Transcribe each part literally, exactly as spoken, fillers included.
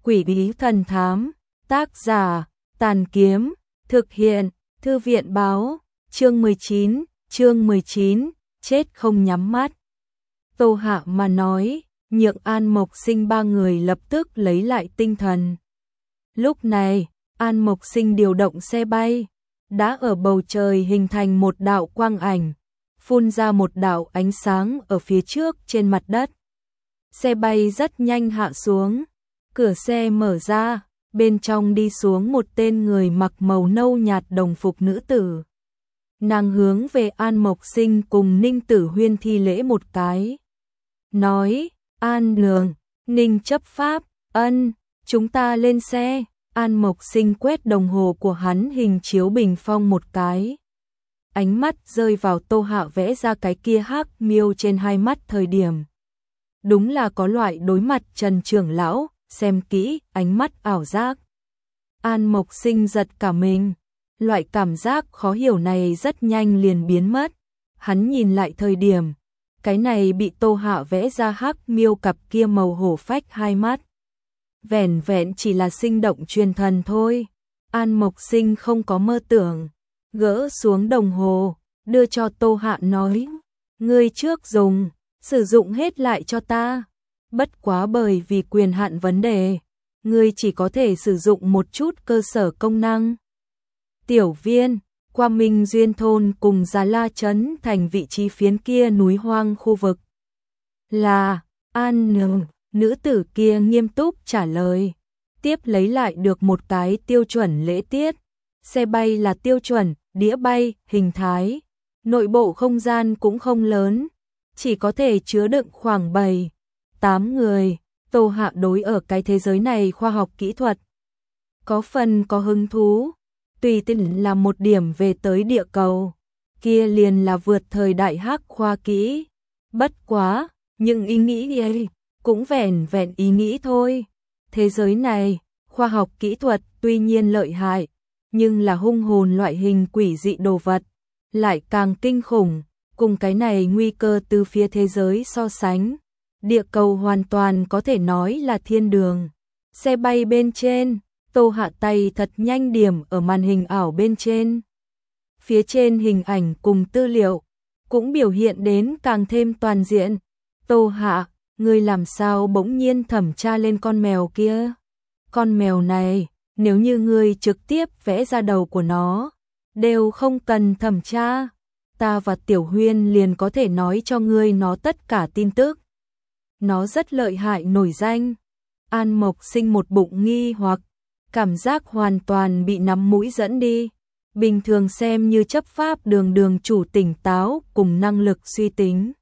Quỷ bí thần thám, tác giả, Tàn Kiếm, thực hiện, Thư viện báo, chương mười chín, chương mười chín, chết không nhắm mắt. Tô Hạ mà nói, Nhượng An Mộc Sinh ba người lập tức lấy lại tinh thần. Lúc này, An Mộc Sinh điều động xe bay, đã ở bầu trời hình thành một đạo quang ảnh, phun ra một đạo ánh sáng ở phía trước trên mặt đất. Xe bay rất nhanh hạ xuống, cửa xe mở ra, bên trong đi xuống một tên người mặc màu nâu nhạt đồng phục nữ tử. Nàng hướng về An Mộc Sinh cùng Ninh Tử Huyên thi lễ một cái. Nói, An Nương, Ninh chấp pháp, ân, chúng ta lên xe. An Mộc Sinh quét đồng hồ của hắn hình chiếu bình phong một cái. Ánh mắt rơi vào Tô Hạ vẽ ra cái kia hắc miêu trên hai mắt thời điểm. Đúng là có loại đối mặt Trần trưởng lão, xem kỹ, ánh mắt ảo giác. An Mộc Sinh giật cả mình, loại cảm giác khó hiểu này rất nhanh liền biến mất. Hắn nhìn lại thời điểm, cái này bị Tô Hạ vẽ ra hắc miêu cặp kia màu hổ phách hai mắt. Vẻn vẹn chỉ là sinh động truyền thần thôi. An Mộc Sinh không có mơ tưởng, gỡ xuống đồng hồ, đưa cho Tô Hạ nói, ngươi trước dùng, sử dụng hết lại cho ta. Bất quá bởi vì quyền hạn vấn đề, ngươi chỉ có thể sử dụng một chút cơ sở công năng. Tiểu Viên, qua Minh Duyên thôn cùng Già La trấn thành vị trí phiến kia núi hoang khu vực. Là, An Nương, nữ tử kia nghiêm túc trả lời, tiếp lấy lại được một cái tiêu chuẩn lễ tiết. Xe bay là tiêu chuẩn, đĩa bay, hình thái, nội bộ không gian cũng không lớn, chỉ có thể chứa đựng khoảng bảy, tám người. Tô Hạ đối ở cái thế giới này khoa học kỹ thuật có phần có hứng thú, tùy tiện là một điểm về tới địa cầu, kia liền là vượt thời đại hắc khoa kỹ. Bất quá, nhưng ý nghĩ ấy cũng vẻn vẹn ý nghĩ thôi. Thế giới này, khoa học kỹ thuật tuy nhiên lợi hại, nhưng là hung hồn loại hình quỷ dị đồ vật, lại càng kinh khủng, cùng cái này nguy cơ từ phía thế giới so sánh. Địa cầu hoàn toàn có thể nói là thiên đường. Xe bay bên trên, Tô Hạ tay thật nhanh điểm ở màn hình ảo bên trên. Phía trên hình ảnh cùng tư liệu, cũng biểu hiện đến càng thêm toàn diện. Tô Hạ, ngươi làm sao bỗng nhiên thẩm tra lên con mèo kia? Con mèo này, nếu như ngươi trực tiếp vẽ ra đầu của nó, đều không cần thẩm tra. Ta và Tiểu Huyên liền có thể nói cho ngươi nó tất cả tin tức. Nó rất lợi hại nổi danh. An Mộc Sinh một bụng nghi hoặc, cảm giác hoàn toàn bị nắm mũi dẫn đi. Bình thường xem như chấp pháp đường đường chủ tỉnh táo cùng năng lực suy tính.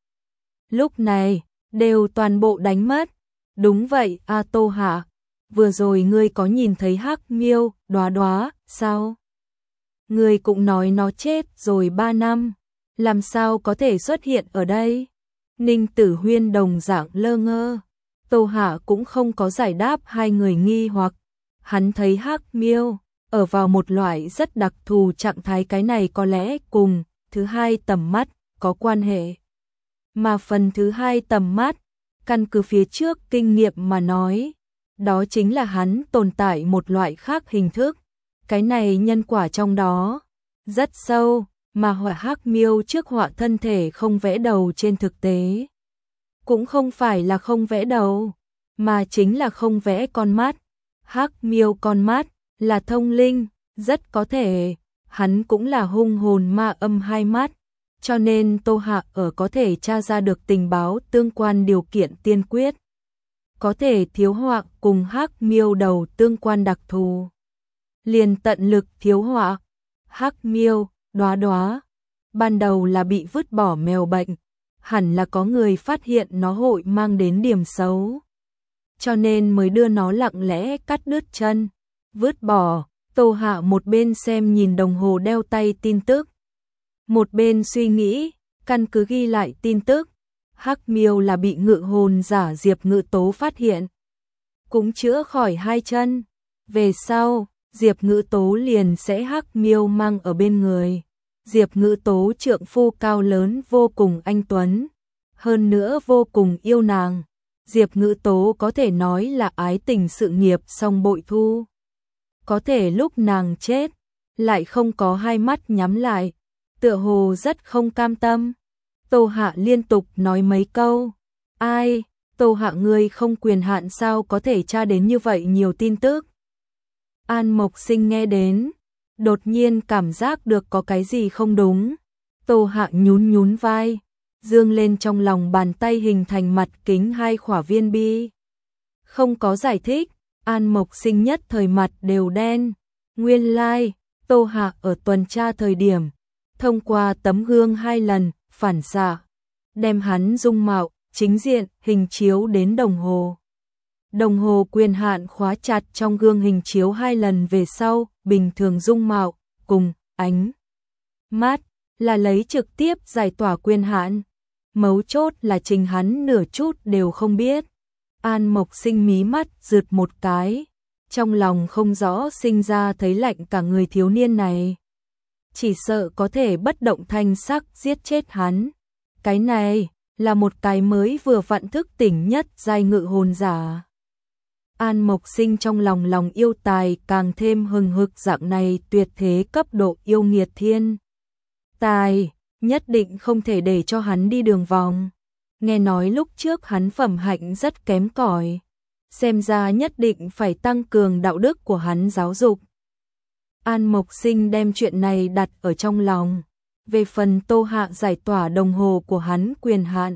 Lúc này, đều toàn bộ đánh mất. Đúng vậy, A Tô Hạ, vừa rồi ngươi có nhìn thấy hắc miêu, Đóa Đóa, sao? Ngươi cũng nói nó chết rồi ba năm, làm sao có thể xuất hiện ở đây? Ninh Tử Huyên đồng dạng lơ ngơ. Tô Hạ cũng không có giải đáp hai người nghi hoặc. Hắn thấy hắc miêu ở vào một loại rất đặc thù trạng thái, cái này có lẽ cùng thứ hai tầm mắt có quan hệ. Mà phần thứ hai tầm mắt, căn cứ phía trước kinh nghiệm mà nói, đó chính là hắn tồn tại một loại khác hình thức. Cái này nhân quả trong đó rất sâu, mà họa hắc miêu trước họa thân thể không vẽ đầu trên thực tế. Cũng không phải là không vẽ đầu, mà chính là không vẽ con mắt. Hắc miêu con mắt là thông linh, rất có thể hắn cũng là hung hồn ma âm hai mắt, cho nên Tô Hạ ở có thể tra ra được tình báo tương quan điều kiện tiên quyết. Có thể thiếu họa cùng hắc miêu đầu tương quan đặc thù, liền tận lực thiếu họa. Hắc miêu, Đóa Đóa, ban đầu là bị vứt bỏ mèo bệnh, hẳn là có người phát hiện nó hội mang đến điểm xấu, cho nên mới đưa nó lặng lẽ cắt đứt chân, vứt bỏ. Tô Hạ một bên xem nhìn đồng hồ đeo tay tin tức, một bên suy nghĩ, căn cứ ghi lại tin tức. Hắc miêu là bị ngự hồn giả Diệp Ngự Tố phát hiện, cũng chữa khỏi hai chân. Về sau, Diệp Ngự Tố liền sẽ hắc miêu mang ở bên người. Diệp Ngự Tố trượng phu cao lớn vô cùng anh tuấn, hơn nữa vô cùng yêu nàng. Diệp Ngữ Tố có thể nói là ái tình sự nghiệp song bội thu. Có thể lúc nàng chết, lại không có hai mắt nhắm lại, tựa hồ rất không cam tâm. Tô Hạ liên tục nói mấy câu. Ai, Tô Hạ ngươi không quyền hạn sao có thể tra đến như vậy nhiều tin tức. An Mộc Sinh nghe đến, đột nhiên cảm giác được có cái gì không đúng. Tô Hạ nhún nhún vai, dương lên trong lòng bàn tay hình thành mặt kính hai khỏa viên bi. Không có giải thích, An Mộc Sinh nhất thời mặt đều đen. Nguyên lai, like, Tô Hạ ở tuần tra thời điểm, thông qua tấm gương hai lần, phản xạ, đem hắn dung mạo, chính diện, hình chiếu đến đồng hồ. Đồng hồ quyền hạn khóa chặt trong gương hình chiếu hai lần về sau, bình thường dung mạo, cùng, ánh mắt, là lấy trực tiếp giải tỏa quyền hạn. Mấu chốt là chính hắn nửa chút đều không biết. An Mộc Sinh mí mắt rượt một cái, trong lòng không rõ sinh ra thấy lạnh cả người thiếu niên này. Chỉ sợ có thể bất động thanh sắc giết chết hắn. Cái này là một cái mới vừa vặn thức tỉnh nhất giai ngự hồn giả. An Mộc Sinh trong lòng lòng yêu tài càng thêm hừng hực, dạng này tuyệt thế cấp độ yêu nghiệt thiên tài, nhất định không thể để cho hắn đi đường vòng. Nghe nói lúc trước hắn phẩm hạnh rất kém cỏi, xem ra nhất định phải tăng cường đạo đức của hắn giáo dục. An Mộc Sinh đem chuyện này đặt ở trong lòng. Về phần Tô Hạ giải tỏa đồng hồ của hắn quyền hạn,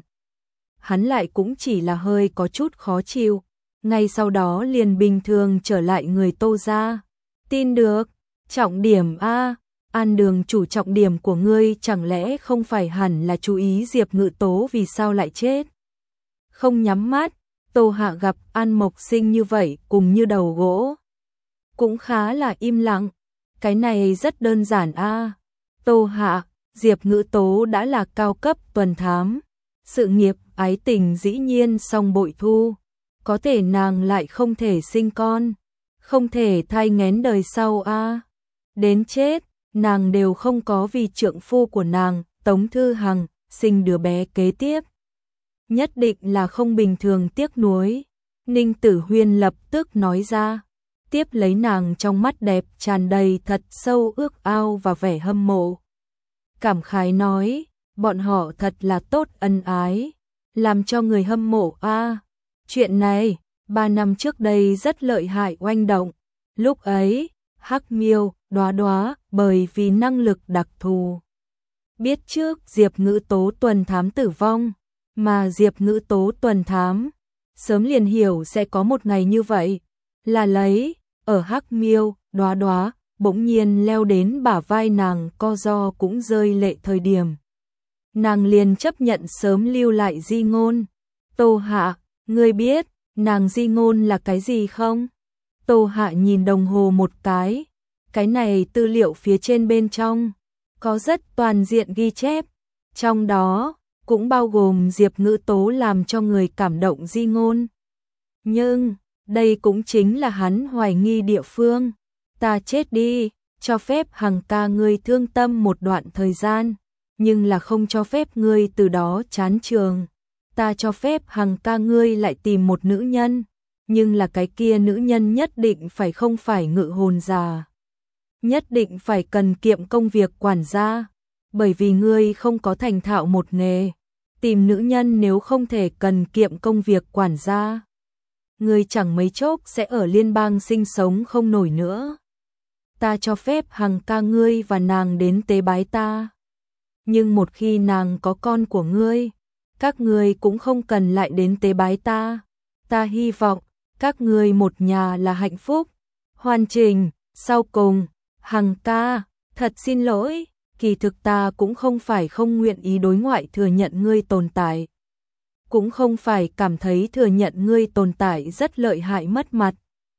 hắn lại cũng chỉ là hơi có chút khó chịu, ngay sau đó liền bình thường trở lại người Tô gia. Tin được, trọng điểm a, An Đường chủ, trọng điểm của ngươi chẳng lẽ không phải hẳn là chú ý Diệp Ngữ Tố vì sao lại chết? Không nhắm mắt, Tô Hạ gặp An Mộc Sinh như vậy cùng như đầu gỗ, cũng khá là im lặng. Cái này rất đơn giản a. Tô Hạ, Diệp Ngữ Tố đã là cao cấp tuần thám, sự nghiệp ái tình dĩ nhiên song bội thu, có thể nàng lại không thể sinh con, không thể thai nghén đời sau a. Đến chết, nàng đều không có vì trượng phu của nàng, Tống Thư Hằng, sinh đứa bé kế tiếp. Nhất định là không bình thường tiếc nuối. Ninh Tử Huyên lập tức nói ra, tiếp lấy nàng trong mắt đẹp tràn đầy thật sâu ước ao và vẻ hâm mộ. Cảm khái nói, bọn họ thật là tốt ân ái, làm cho người hâm mộ a. À, chuyện này, ba năm trước đây rất lợi hại oanh động. Lúc ấy, Hắc Miêu, Đóa Đóa, bởi vì năng lực đặc thù, biết trước Diệp Ngữ Tố tuần thám tử vong, mà Diệp Ngữ Tố tuần thám sớm liền hiểu sẽ có một ngày như vậy, là lấy ở Hắc Miêu, Đóa Đóa bỗng nhiên leo đến bả vai nàng co do cũng rơi lệ thời điểm. Nàng liền chấp nhận sớm lưu lại di ngôn. Tô Hạ, ngươi biết, nàng di ngôn là cái gì không? Tô Hạ nhìn đồng hồ một cái, cái này tư liệu phía trên bên trong, có rất toàn diện ghi chép, trong đó cũng bao gồm Diệp Ngữ Tố làm cho người cảm động di ngôn. Nhưng, đây cũng chính là hắn hoài nghi địa phương. Ta chết đi, cho phép Hằng ca ngươi thương tâm một đoạn thời gian, nhưng là không cho phép ngươi từ đó chán trường. Ta cho phép Hằng ca ngươi lại tìm một nữ nhân, nhưng là cái kia nữ nhân nhất định phải không phải ngự hồn già, nhất định phải cần kiệm công việc quản gia, bởi vì ngươi không có thành thạo một nghề. Tìm nữ nhân nếu không thể cần kiệm công việc quản gia, ngươi chẳng mấy chốc sẽ ở liên bang sinh sống không nổi nữa. Ta cho phép Hằng ca ngươi và nàng đến tế bái ta, nhưng một khi nàng có con của ngươi, các ngươi cũng không cần lại đến tế bái ta. Ta hy vọng các ngươi một nhà là hạnh phúc, hoàn chỉnh. Sau cùng, Hằng ca, thật xin lỗi, kỳ thực ta cũng không phải không nguyện ý đối ngoại thừa nhận ngươi tồn tại, cũng không phải cảm thấy thừa nhận ngươi tồn tại rất lợi hại mất mặt,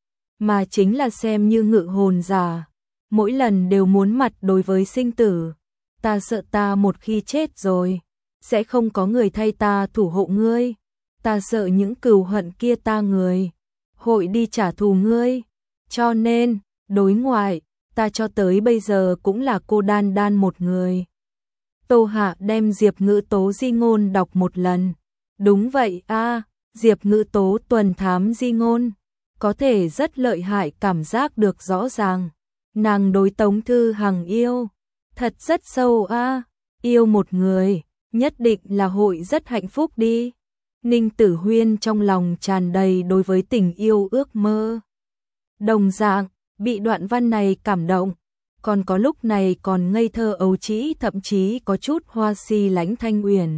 mà chính là xem như ngự hồn già, mỗi lần đều muốn mặt đối với sinh tử. Ta sợ ta một khi chết rồi, sẽ không có người thay ta thủ hộ ngươi. Ta sợ những cừu hận kia ta người hội đi trả thù ngươi. Cho nên, đối ngoại, ta cho tới bây giờ cũng là cô đan đan một người. Tô Hạ đem Diệp Ngữ Tố di ngôn đọc một lần. Đúng vậy a, Diệp Ngữ Tố tuần thám di ngôn, có thể rất lợi hại cảm giác được rõ ràng. Nàng đối Tống Thư Hằng yêu, thật rất sâu a, yêu một người, nhất định là hội rất hạnh phúc đi. Ninh Tử Huyên trong lòng tràn đầy đối với tình yêu ước mơ. Đồng dạng, bị đoạn văn này cảm động, còn có lúc này còn ngây thơ ấu trĩ, thậm chí có chút hoa si lãnh Thanh Uyển.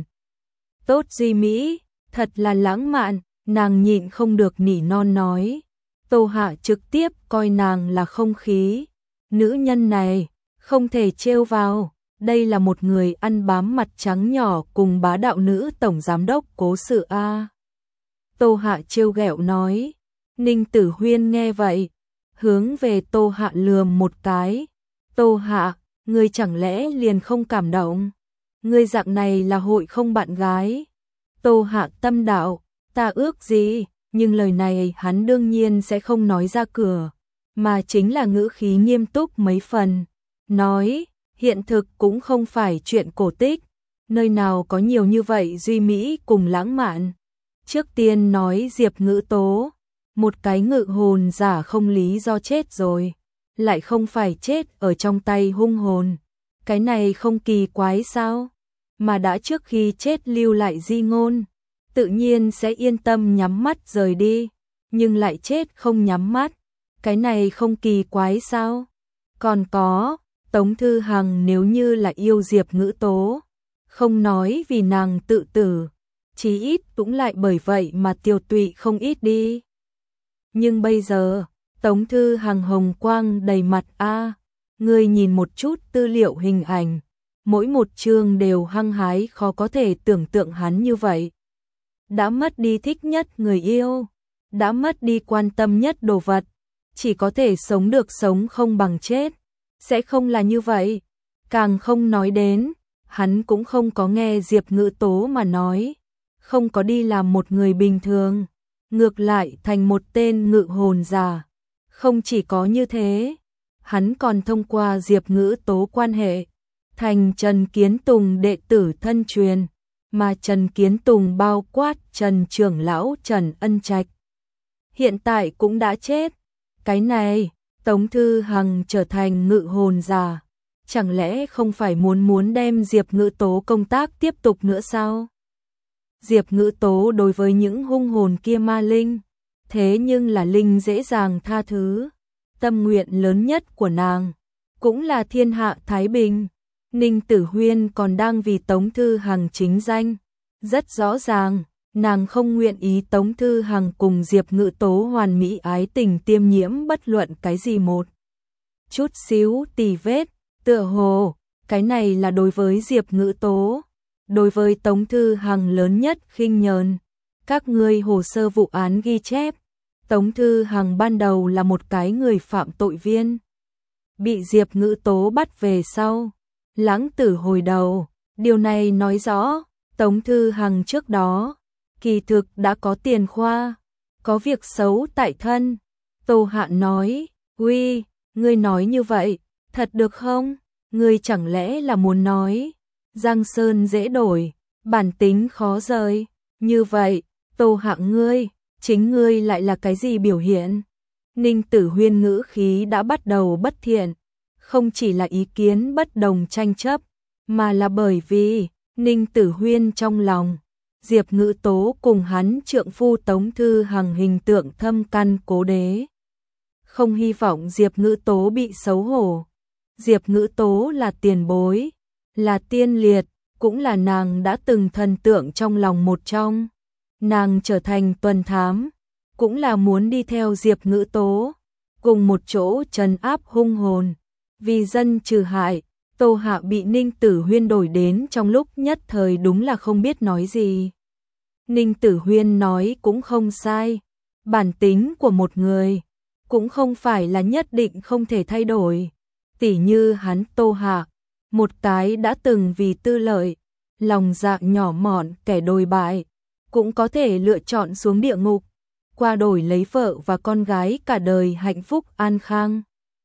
Tốt Duy Mỹ, thật là lãng mạn, nàng nhịn không được nỉ non nói. Tô Hạ trực tiếp coi nàng là không khí. Nữ nhân này, không thể trêu vào, đây là một người ăn bám mặt trắng nhỏ cùng bá đạo nữ tổng giám đốc cố sự A. Tô Hạ trêu ghẹo nói. Ninh Tử Huyên nghe vậy, hướng về Tô Hạ lườm một cái. Tô Hạ, ngươi chẳng lẽ liền không cảm động? Ngươi dạng này là hội không bạn gái. Tô Hạ tâm đạo, ta ước gì, nhưng lời này hắn đương nhiên sẽ không nói ra cửa, mà chính là ngữ khí nghiêm túc mấy phần. Nói, hiện thực cũng không phải chuyện cổ tích, nơi nào có nhiều như vậy duy mỹ cùng lãng mạn. Trước tiên nói Diệp Ngữ Tố, một cái ngự hồn giả không lý do chết rồi, lại không phải chết ở trong tay hung hồn. Cái này không kỳ quái sao? Mà đã trước khi chết lưu lại di ngôn, tự nhiên sẽ yên tâm nhắm mắt rời đi, nhưng lại chết không nhắm mắt. Cái này không kỳ quái sao? Còn có, Tống Thư Hằng nếu như là yêu Diệp Ngữ Tố, không nói vì nàng tự tử, chí ít cũng lại bởi vậy mà tiêu tụy không ít đi. Nhưng bây giờ, Tống Thư Hằng hồng quang đầy mặt a, ngươi nhìn một chút tư liệu hình ảnh, mỗi một chương đều hăng hái khó có thể tưởng tượng hắn như vậy. Đã mất đi thích nhất người yêu, đã mất đi quan tâm nhất đồ vật, chỉ có thể sống được sống không bằng chết, sẽ không là như vậy. Càng không nói đến, hắn cũng không có nghe Diệp Ngữ Tố mà nói, không có đi làm một người bình thường, ngược lại thành một tên ngự hồn giả. Không chỉ có như thế, hắn còn thông qua Diệp Ngữ Tố quan hệ, thành Trần Kiến Tùng đệ tử thân truyền, mà Trần Kiến Tùng bao quát Trần trưởng lão Trần Ân Trạch. Hiện tại cũng đã chết. Cái này, Tống Thư Hằng trở thành ngự hồn giả, chẳng lẽ không phải muốn muốn đem Diệp Ngữ Tố công tác tiếp tục nữa sao? Diệp Ngữ Tố đối với những hung hồn kia ma linh, thế nhưng là linh dễ dàng tha thứ. Tâm nguyện lớn nhất của nàng, cũng là thiên hạ thái bình. Ninh Tử Huyên còn đang vì Tống Thư Hằng chính danh. Rất rõ ràng, nàng không nguyện ý Tống Thư Hằng cùng Diệp Ngữ Tố hoàn mỹ ái tình tiêm nhiễm bất luận cái gì một chút xíu tì vết. Tựa hồ, cái này là đối với Diệp Ngữ Tố, đối với Tống Thư Hằng lớn nhất khinh nhờn. Các ngươi hồ sơ vụ án ghi chép, Tống Thư Hằng ban đầu là một cái người phạm tội viên, bị Diệp Ngữ Tố bắt về sau, lãng tử hồi đầu. Điều này nói rõ, Tống Thư Hằng trước đó, kỳ thực đã có tiền khoa, có việc xấu tại thân. Tô Hạ nói, uy, ngươi nói như vậy, thật được không? Ngươi chẳng lẽ là muốn nói, Giang Sơn dễ đổi, bản tính khó rời. Như vậy, Tô Hạ ngươi, chính ngươi lại là cái gì biểu hiện? Ninh Tử Huyên ngữ khí đã bắt đầu bất thiện, không chỉ là ý kiến bất đồng tranh chấp, mà là bởi vì Ninh Tử Huyên trong lòng, Diệp Ngữ Tố cùng hắn trượng phu Tống Thư Hằng hình tượng thâm căn cố đế. Không hy vọng Diệp Ngữ Tố bị xấu hổ. Diệp Ngữ Tố là tiền bối, là tiên liệt, cũng là nàng đã từng thần tượng trong lòng một trong. Nàng trở thành tuần thám, cũng là muốn đi theo Diệp Ngữ Tố, cùng một chỗ trấn áp hung hồn, vì dân trừ hại. Tô Hạ bị Ninh Tử Huyên đổi đến trong lúc nhất thời đúng là không biết nói gì. Ninh Tử Huyên nói cũng không sai, bản tính của một người cũng không phải là nhất định không thể thay đổi. Tỉ như hắn Tô Hạ, một cái đã từng vì tư lợi, lòng dạ nhỏ mọn kẻ đồi bại, cũng có thể lựa chọn xuống địa ngục, qua đổi lấy vợ và con gái cả đời hạnh phúc an khang.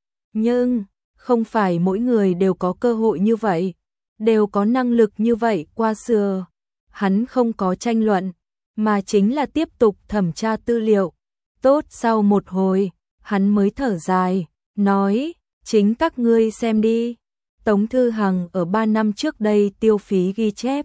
Nhưng không phải mỗi người đều có cơ hội như vậy, đều có năng lực như vậy qua xưa. Hắn không có tranh luận, mà chính là tiếp tục thẩm tra tư liệu. Tốt, sau một hồi, hắn mới thở dài, nói, chính các ngươi xem đi. Tống Thư Hằng ở ba năm trước đây tiêu phí ghi chép.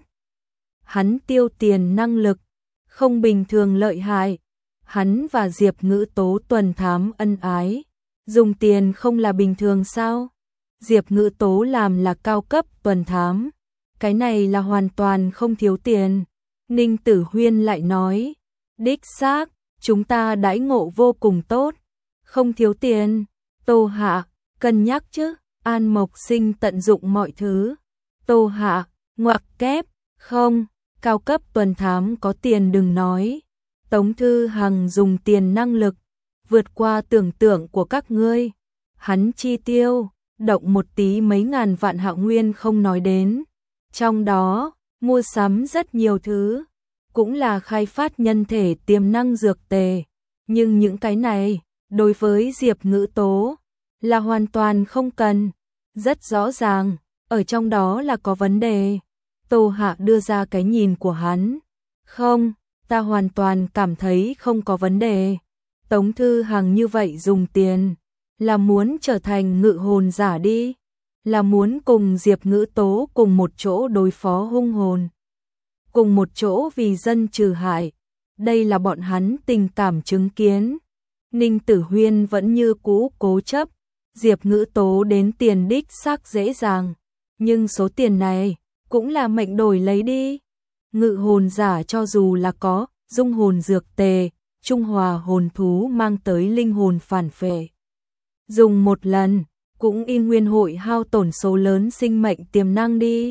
Hắn tiêu tiền năng lực, không bình thường lợi hại. Hắn và Diệp Ngữ Tố tuần thám ân ái. Dùng tiền không là bình thường sao? Diệp Ngữ Tố làm là cao cấp tuần thám. Cái này là hoàn toàn không thiếu tiền. Ninh Tử Huyên lại nói, đích xác, chúng ta đãi ngộ vô cùng tốt. Không thiếu tiền. Tô Hạ, cân nhắc chứ. An Mộc Sinh tận dụng mọi thứ. Tô Hạ, ngoặc kép, không, cao cấp tuần thám có tiền đừng nói. Tống Thư Hằng dùng tiền năng lực, vượt qua tưởng tượng của các ngươi. Hắn chi tiêu, động một tí mấy ngàn vạn Hạo Nguyên không nói đến. Trong đó, mua sắm rất nhiều thứ, cũng là khai phát nhân thể tiềm năng dược tề. Nhưng những cái này, đối với Diệp Ngữ Tố, là hoàn toàn không cần. Rất rõ ràng, ở trong đó là có vấn đề. Tô Hạ đưa ra cái nhìn của hắn. Không, ta hoàn toàn cảm thấy không có vấn đề. Tống Thư Hằng như vậy dùng tiền, là muốn trở thành ngự hồn giả đi. Là muốn cùng Diệp Ngữ Tố cùng một chỗ đối phó hung hồn. Cùng một chỗ vì dân trừ hại. Đây là bọn hắn tình cảm chứng kiến. Ninh Tử Huyên vẫn như cũ cố chấp. Diệp Ngữ Tố đến tiền đích xác dễ dàng. Nhưng số tiền này cũng là mệnh đổi lấy đi. Ngự hồn giả cho dù là có dung hồn dược tề, trung hòa hồn thú mang tới linh hồn phản phệ. Dùng một lần, cũng in nguyên hội hao tổn số lớn sinh mệnh tiềm năng đi.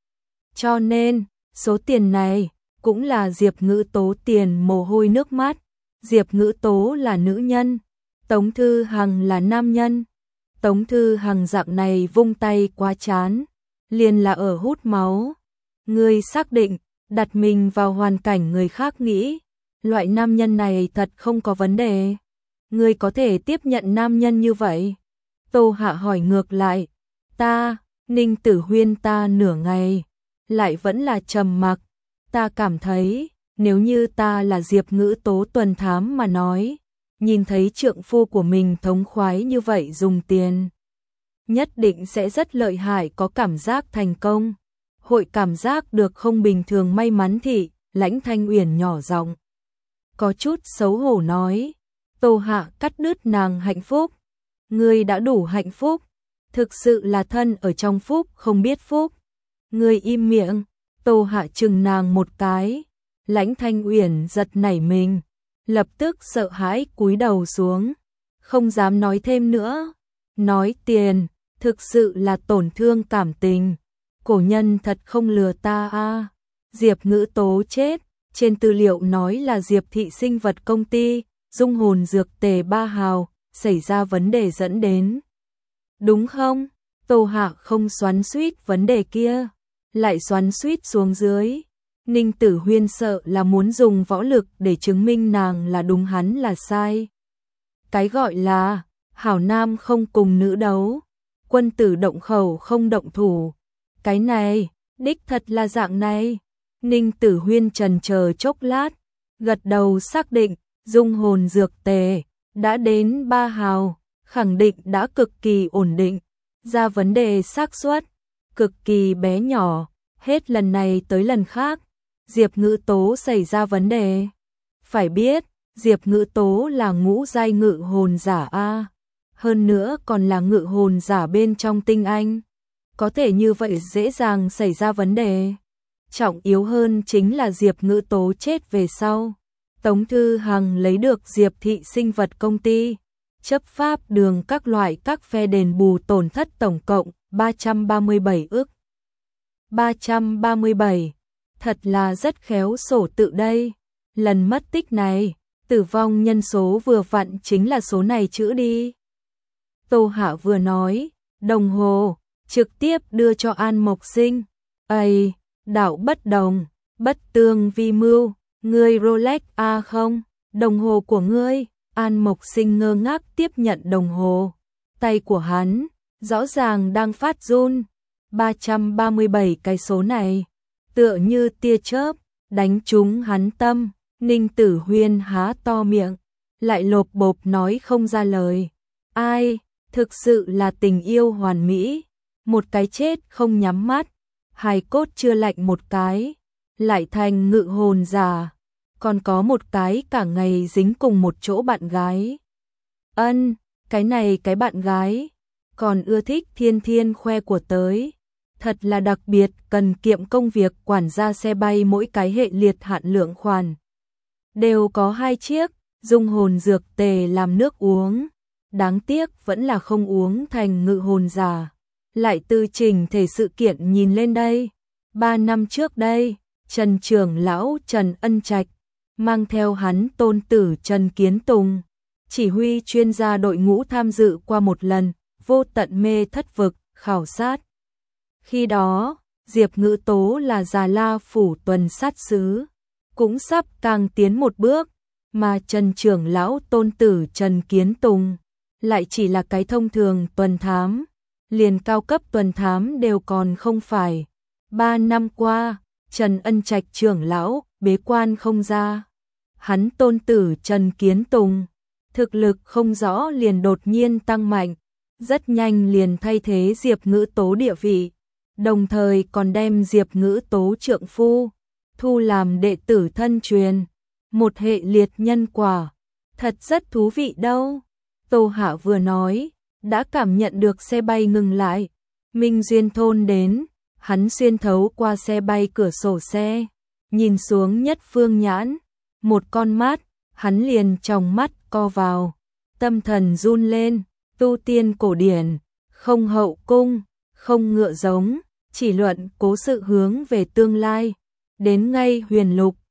Cho nên, số tiền này cũng là Diệp Ngữ Tố tiền mồ hôi nước mắt. Diệp Ngữ Tố là nữ nhân, Tống Thư Hằng là nam nhân. Tống Thư Hằng dạng này vung tay quá chán, liền là ở hút máu. Ngươi xác định, đặt mình vào hoàn cảnh người khác nghĩ, loại nam nhân này thật không có vấn đề. Ngươi có thể tiếp nhận nam nhân như vậy? Tô Hạ hỏi ngược lại. Ta, Ninh Tử Huyên ta nửa ngày, lại vẫn là trầm mặc. Ta cảm thấy, nếu như ta là Diệp Ngữ Tố tuần thám mà nói, nhìn thấy trượng phu của mình thống khoái như vậy dùng tiền, nhất định sẽ rất lợi hại, có cảm giác thành công. Hội cảm giác được không bình thường may mắn thị, Lãnh Thanh Uyển nhỏ giọng, có chút xấu hổ nói. Tô Hạ cắt đứt nàng hạnh phúc. Ngươi đã đủ hạnh phúc, thực sự là thân ở trong phúc không biết phúc. Ngươi im miệng. Tô Hạ chừng nàng một cái. Lãnh Thanh Uyển giật nảy mình, lập tức sợ hãi cúi đầu xuống, không dám nói thêm nữa. Nói tiền, thực sự là tổn thương cảm tình. Cổ nhân thật không lừa ta a. Diệp Ngữ Tố chết, trên tư liệu nói là Diệp Thị Sinh Vật Công ty, dung hồn dược tề ba hào, xảy ra vấn đề dẫn đến. Đúng không? Tô Hạ không xoắn xuýt vấn đề kia, lại xoắn xuýt xuống dưới. Ninh Tử Huyên sợ là muốn dùng võ lực để chứng minh nàng là đúng hắn là sai. Cái gọi là hảo nam không cùng nữ đấu, quân tử động khẩu không động thủ. Cái này, đích thật là dạng này. Ninh Tử Huyên trần chờ chốc lát, gật đầu xác định, dung hồn dược tề đã đến ba hào, khẳng định đã cực kỳ ổn định, ra vấn đề xác suất cực kỳ bé nhỏ. Hết lần này tới lần khác, Diệp Ngữ Tố xảy ra vấn đề. Phải biết, Diệp Ngữ Tố là ngũ giai ngự hồn giả a, hơn nữa còn là ngự hồn giả bên trong tinh anh. Có thể như vậy dễ dàng xảy ra vấn đề. Trọng yếu hơn chính là Diệp Ngữ Tố chết về sau, Tống Thư Hằng lấy được Diệp Thị Sinh Vật Công ty, chấp pháp đường các loại các phe đền bù tổn thất tổng cộng ba trăm ba mươi bảy ức. ba trăm ba mươi bảy, thật là rất khéo sổ tự đây. Lần mất tích này, tử vong nhân số vừa vặn chính là số này chữ đi. Tô Hạ vừa nói, đồng hồ, trực tiếp đưa cho An Mộc Sinh. Ây, đạo bất đồng, bất tương vi mưu, ngươi Rolex a không, đồng hồ của ngươi. An Mộc Sinh ngơ ngác tiếp nhận đồng hồ. Tay của hắn, rõ ràng đang phát run. ba trăm ba mươi bảy cái số này, tựa như tia chớp, đánh trúng hắn tâm. Ninh Tử Huyên há to miệng, lại lộp bộp nói không ra lời. Ai, thực sự là tình yêu hoàn mỹ, một cái chết không nhắm mắt, hài cốt chưa lạnh một cái, lại thành ngự hồn giả, còn có một cái cả ngày dính cùng một chỗ bạn gái. Ân, cái này cái bạn gái, còn ưa thích thiên thiên khoe của tới. Thật là đặc biệt, cần kiệm công việc quản gia xe bay mỗi cái hệ liệt hạn lượng khoản. Đều có hai chiếc, dùng hồn dược tề làm nước uống. Đáng tiếc vẫn là không uống thành ngự hồn giả. Lại từ trình thể sự kiện nhìn lên đây. Ba năm trước đây, Trần trưởng lão Trần Ân Trạch mang theo hắn tôn tử Trần Kiến Tùng, chỉ huy chuyên gia đội ngũ tham dự qua một lần vô tận mê thất vực khảo sát. Khi đó, Diệp Ngữ Tố là Già La phủ tuần sát sứ, cũng sắp càng tiến một bước, mà Trần trưởng lão tôn tử Trần Kiến Tùng lại chỉ là cái thông thường tuần thám, liền cao cấp tuần thám đều còn không phải. Ba năm qua, Trần Ân Trạch trưởng lão bế quan không ra, hắn tôn tử Trần Kiến Tùng thực lực không rõ liền đột nhiên tăng mạnh, rất nhanh liền thay thế Diệp Ngữ Tố địa vị, đồng thời còn đem Diệp Ngữ Tố trượng phu thu làm đệ tử thân truyền, một hệ liệt nhân quả, thật rất thú vị đâu. Tô Hạ vừa nói, đã cảm nhận được xe bay ngừng lại, Minh Duyên thôn đến, hắn xuyên thấu qua xe bay cửa sổ xe, nhìn xuống Nhất Phương nhãn, một con mắt, hắn liền trong mắt co vào, tâm thần run lên, tu tiên cổ điển, không hậu cung, không ngựa giống, chỉ luận cố sự hướng về tương lai, đến ngay huyền lục,